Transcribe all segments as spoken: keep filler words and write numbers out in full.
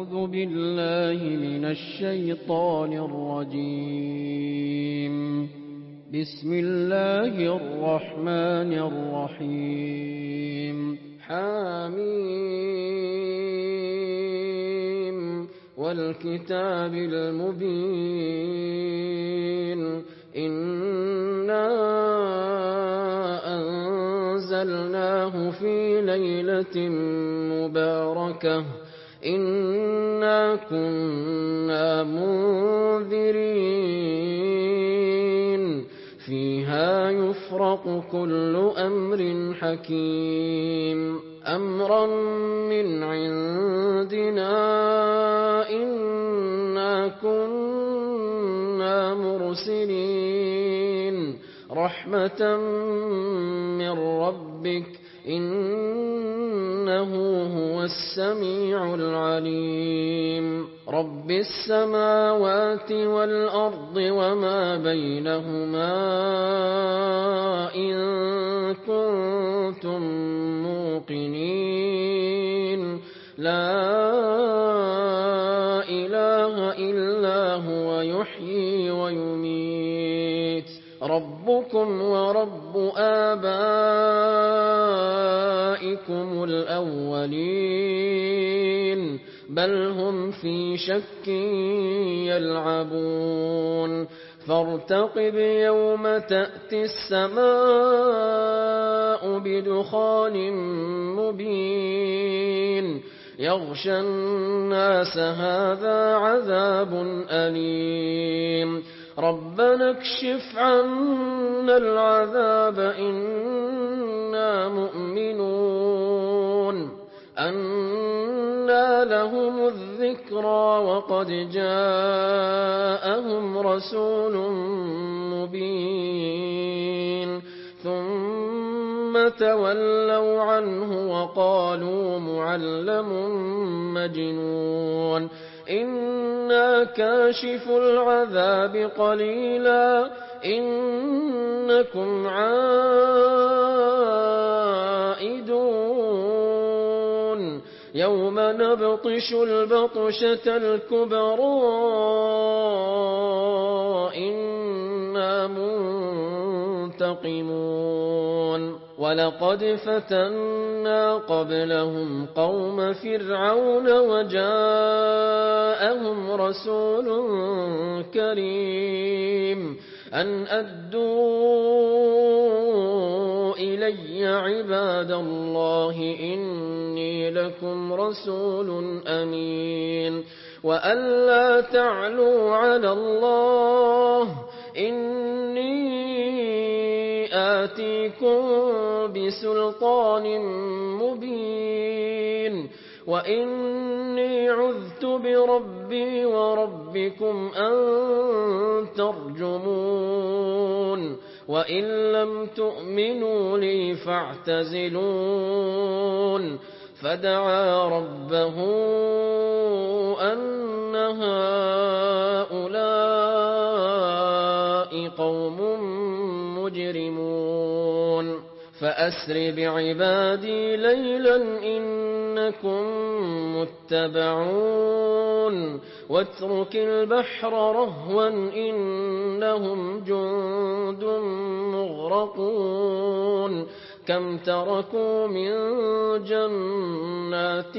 أعوذ بالله من الشيطان الرجيم. بسم الله الرحمن الرحيم. حميم والكتاب المبين. إنا أنزلناه في ليلة مباركة إنا كنا منذرين فيها يفرق كل أمر حكيم أمرا من عندنا إنا كنا مرسلين رحمة من ربك إنه هو السميع العليم رب السماوات والأرض وما بينهما إن كنتم موقنين لا إله إلا هو يحيي ويميت ربكم ورب آبائكم الأولين بل هم في شك يلعبون فارتقب يوم تأتي السماء بدخان مبين يغشى الناس هذا عذاب أليم ربنا اكشف عنا العذاب إنا مؤمنون أنى لهم الذكرى وقد جاءهم رسول مبين ثم تولوا عنه وقالوا معلم مجنون إنا كاشف العذاب قليلا إنكم عائدون يوم نبطش البطشة الكبرى إنا منتقمون ولقد فتنا قبلهم قوم فرعون وجاءهم رسول كريم أن أدوا إلي عباد الله إني لكم رسول أمين وأن لا تعلوا على الله إني آتيكم بسلطان مبين وإني عذت بربي وربكم أن ترجمون وإن لم تؤمنوا لي فاعتزلون فدعا ربه أن هؤلاء قوم مجرمون فأسر بعبادي ليلا إنكم متبعون واترك البحر رهوا إنهم جند مغرقون كم تركوا من جنات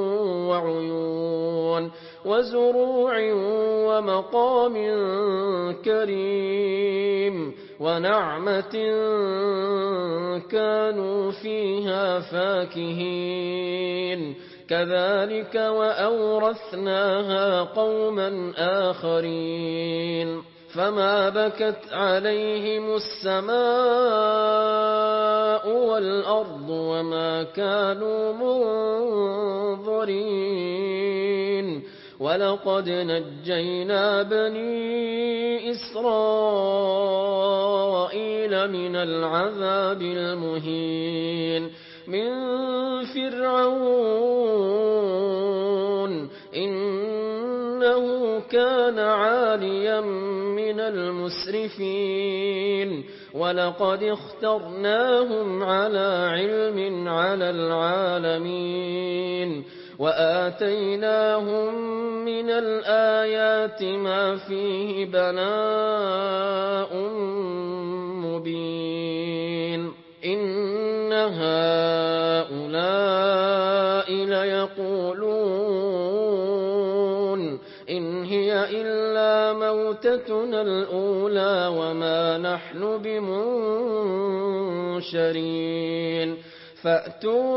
وعيون وزروع ومقام كريم ونعمة كانوا فيها فاكهين كذلك وأورثناها قوما آخرين فما بكت عليهم السماء والأرض وما كانوا منظرين ولقد نجينا بني إسرائيل من العذاب المهين من فرعون إنه كان عاليا من المسرفين ولقد اخترناهم على علم على العالمين وآتيناهم من الآيات ما فيه بلاء مبين إن هؤلاء ليقولون إن هي إلا موتتنا الأولى وما نحن بمنشرين فأتوا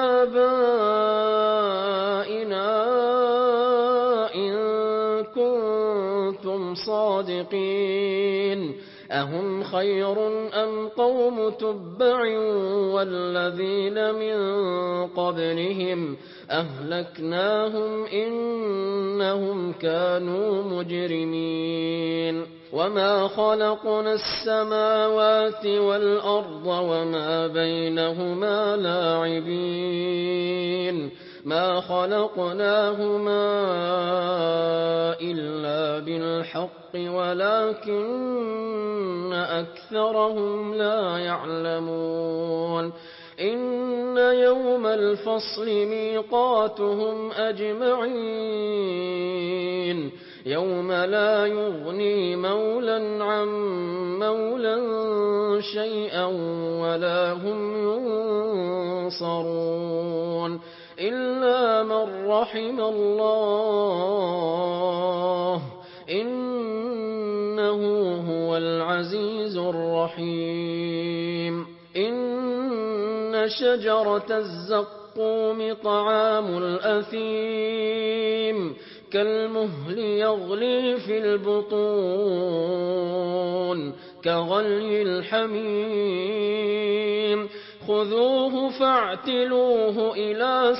بآبائنا إن كنتم صادقين أهم خير أم قوم تبع والذين من قبلهم أهلكناهم إنهم كانوا مجرمين وما خلقنا السماوات والأرض وما بينهما لاعبين ما خلقناهما إلا بالحق ولكن أكثرهم لا يعلمون إن يوم الفصل ميقاتهم أجمعين يوم لا يغني مولى عن مولى شيئا ولا هم ينصرون إلا من رحم الله إنه هو العزيز الرحيم إن شجرة الزقوم طعام الأثيم كالمهل يغلي في البطون كغلي الحميم خذوه فاعتلوه إلى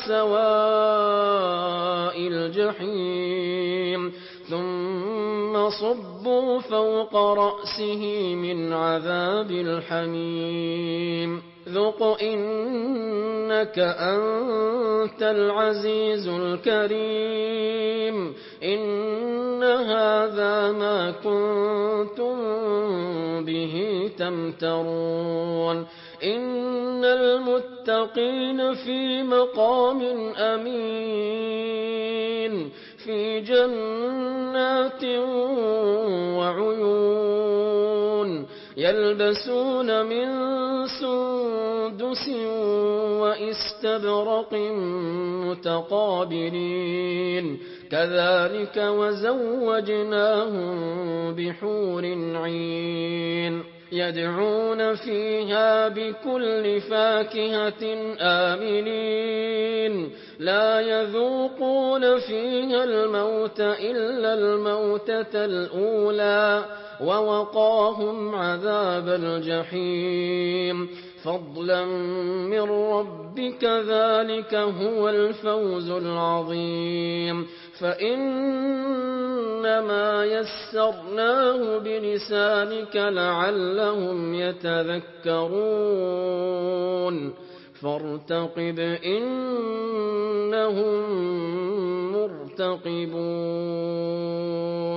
سواء الجحيم ثم صبوا فوق رأسه من عذاب الحميم ذق إنك أنت العزيز الكريم إن هذا ما كنتم به تمترون إن المتقين في مقام أمين في جنات وعيون يلبسون من سندس وإستبرق متقابلين كذلك وزوجناهم بحور عين يدعون فيها بكل فاكهة آمنين لا يذوقون فيها الموت إلا الموتة الأولى ووقاهم عذاب الجحيم فضلا من ربك ذلك هو الفوز العظيم فإنما يسرناه بلسانك لعلهم يتذكرون فارتقب إنهم مرتقبون